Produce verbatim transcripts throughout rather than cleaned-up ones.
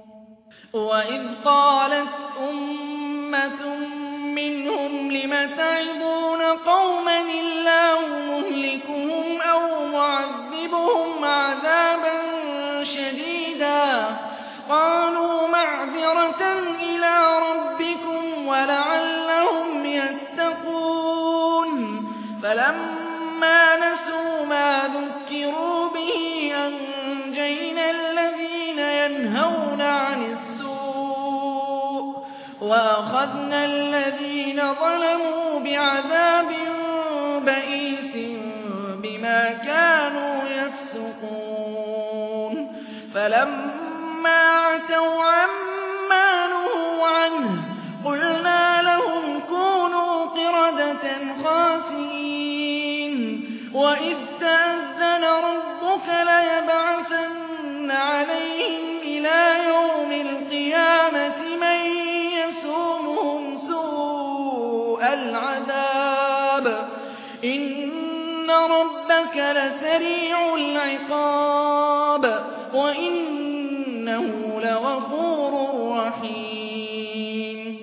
وَإِذْ قَالَتْ أُمَّةٌ مِّنْهُمْ لِمَ تَعِظُونَ قَوْمًا اللَّهُ مُهْلِكُهُمْ أَوْ مُعَذِّبُهُمْ عَذَابًا شَدِيدًا قَالُوا مَعْذِرَةً إِلَىٰ رَبِّكُمْ وَلَعَلَّهُمْ يَتَّقُونَ فَلَمَّا نَسُوا مَا ذُكِّرُوا بِهِ أَنجَيْنَا الَّذِينَ يَنْهَوْنَ عَنِ السُّوءِ وَأَخَذْنَا الَّذِينَ ظَلَمُوا بِعَذَابٍ بَئِيسٍ بِمَا كَانُوا يَفْسُقُونَ فَلَمَّا عَتَوْا عَمَّا نُهُوا عَنْهُ قُلْنَا لَهُمْ كُونُوا قِرَدَةً خَاسِئِينَ وَإِذْ تَأَذَّنَ رَبُّكَ لَيَبْعَثَنَّ عَلَيْهِمْ إِلَىٰ يَوْمِ الْقِيَامَةِ مَن يَسُومُهُمْ سُوءَ الْعَذَابِ إِنَّ رَبَّكَ لَسَرِيعُ الْعِقَابِ وَإِنَّهُ لَغَفُورٌ رَّحِيمٌ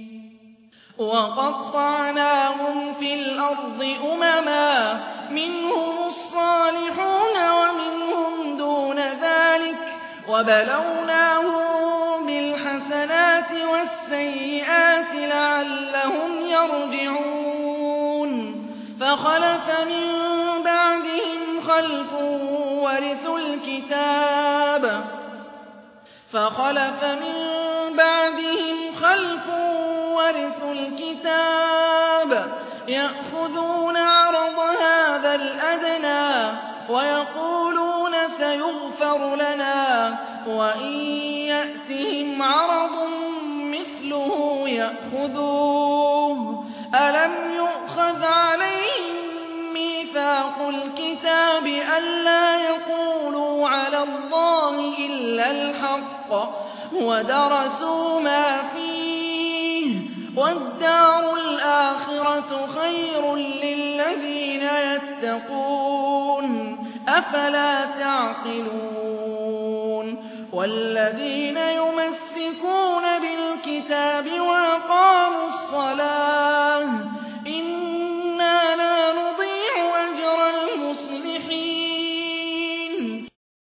وَقَطَّعْنَاهُمْ فِي الْأَرْضِ أُمَمًا مِّنْهُمُ الصَّالِحُونَ وَمِنْهُمْ دُونَ ذَٰلِكَ وَبَلَوْنَاهُم بِالْحَسَنَاتِ وَالسَّيِّئَاتِ لَعَلَّهُمْ يَرْجِعُونَ فَخَلَفَ مِن بَعْدِهِمْ خَلْفٌ وَرِثُوا الْكِتَابَ فَخَلَفَ مِن بَعْدِهِمْ خَلْفٌ وَرِثُوا الْكِتَابَ يَأْخُذُونَ عَرَضَ هَٰذَا الْأَدْنَىٰ وَيَقُولُونَ سَيُغْفَرُ لَنَا وَإِن يَأْتِهِمْ عَرَضٌ مِّثْلُهُ يَأْخُذُوهُ أَلَمْ يُؤْخَذْ عَلَيْهِم مِّيثَاقُ الْكِتَابِ أَلَّا يَقُولُوا عَلَى اللَّهِ إِلَّا الْحَقَّ وَدَرَسُوا مَا فِيهِ وَالدَّارُ الْآخِرَةُ خَيْرٌ لِّلَّذِينَ يَتَّقُونَ أَفَلَا تَعْقِلُونَ وَالَّذِينَ يُمَسِّكُونَ بِالْكِتَابِ وَأَقَامُوا الصَّلَاةَ